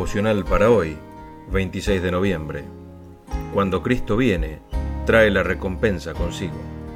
Devocional para hoy, 26 de noviembre. Cuando Cristo viene, trae la recompensa consigo.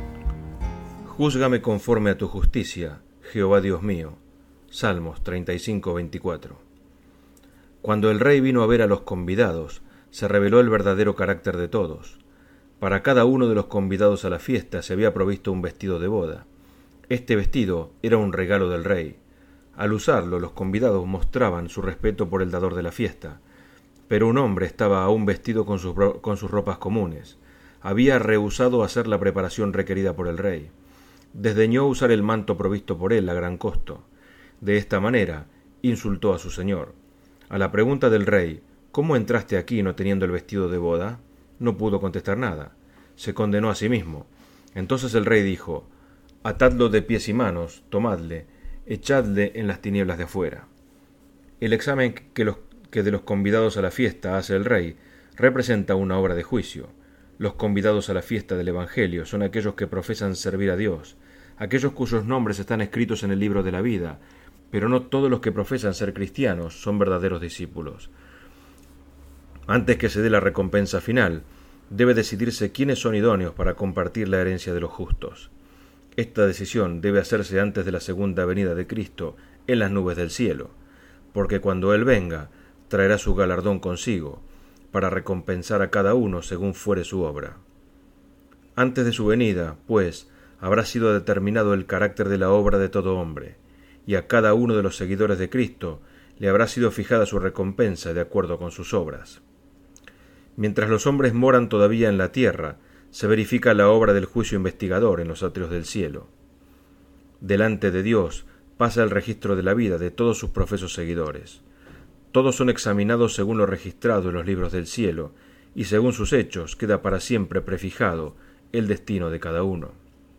Júzgame conforme a tu justicia, Jehová Dios mío. Salmos 35:24. Cuando el rey vino a ver a los convidados, se reveló el verdadero carácter de todos. Para cada uno de los convidados a la fiesta se había provisto un vestido de boda. Este vestido era un regalo del rey. Al usarlo, los convidados mostraban su respeto por el dador de la fiesta. Pero un hombre estaba aún vestido con sus ropas comunes. Había rehusado hacer la preparación requerida por el rey. Desdeñó usar el manto provisto por él a gran costo. De esta manera, insultó a su señor. A la pregunta del rey, ¿cómo entraste aquí no teniendo el vestido de boda?, no pudo contestar nada. Se condenó a sí mismo. Entonces el rey dijo, «Atadlo de pies y manos, tomadle, echadle en las tinieblas de afuera». El examen que de los convidados a la fiesta hace el rey representa una obra de juicio. Los convidados a la fiesta del Evangelio son aquellos que profesan servir a Dios, aquellos cuyos nombres están escritos en el libro de la vida, pero no todos los que profesan ser cristianos son verdaderos discípulos. Antes que se dé la recompensa final, debe decidirse quiénes son idóneos para compartir la herencia de los justos. Esta decisión debe hacerse antes de la segunda venida de Cristo en las nubes del cielo, porque cuando Él venga, traerá su galardón consigo, para recompensar a cada uno según fuere su obra. Antes de su venida, pues, habrá sido determinado el carácter de la obra de todo hombre, y a cada uno de los seguidores de Cristo le habrá sido fijada su recompensa de acuerdo con sus obras. Mientras los hombres moran todavía en la tierra, se verifica la obra del juicio investigador en los atrios del cielo. Delante de Dios pasa el registro de la vida de todos sus profesos seguidores. Todos son examinados según lo registrado en los libros del cielo, y según sus hechos queda para siempre prefijado el destino de cada uno.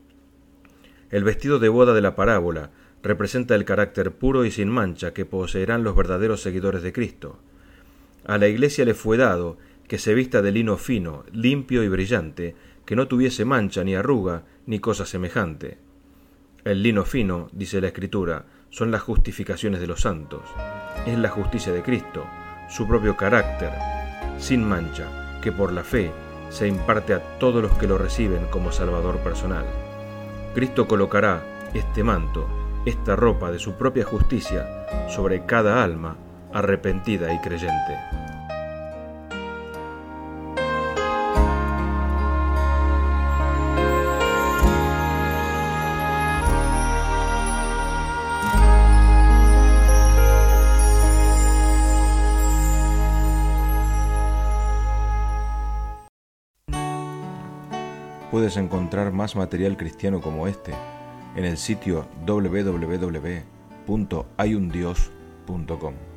El vestido de boda de la parábola representa el carácter puro y sin mancha que poseerán los verdaderos seguidores de Cristo. A la Iglesia le fue dado que se vista de lino fino, limpio y brillante, que no tuviese mancha ni arruga ni cosa semejante. El lino fino, dice la Escritura, son las justificaciones de los santos. Es la justicia de Cristo, su propio carácter, sin mancha, que por la fe se imparte a todos los que lo reciben como Salvador personal. Cristo colocará este manto, esta ropa de su propia justicia, sobre cada alma arrepentida y creyente. Puedes encontrar más material cristiano como este en el sitio www.hayundios.com.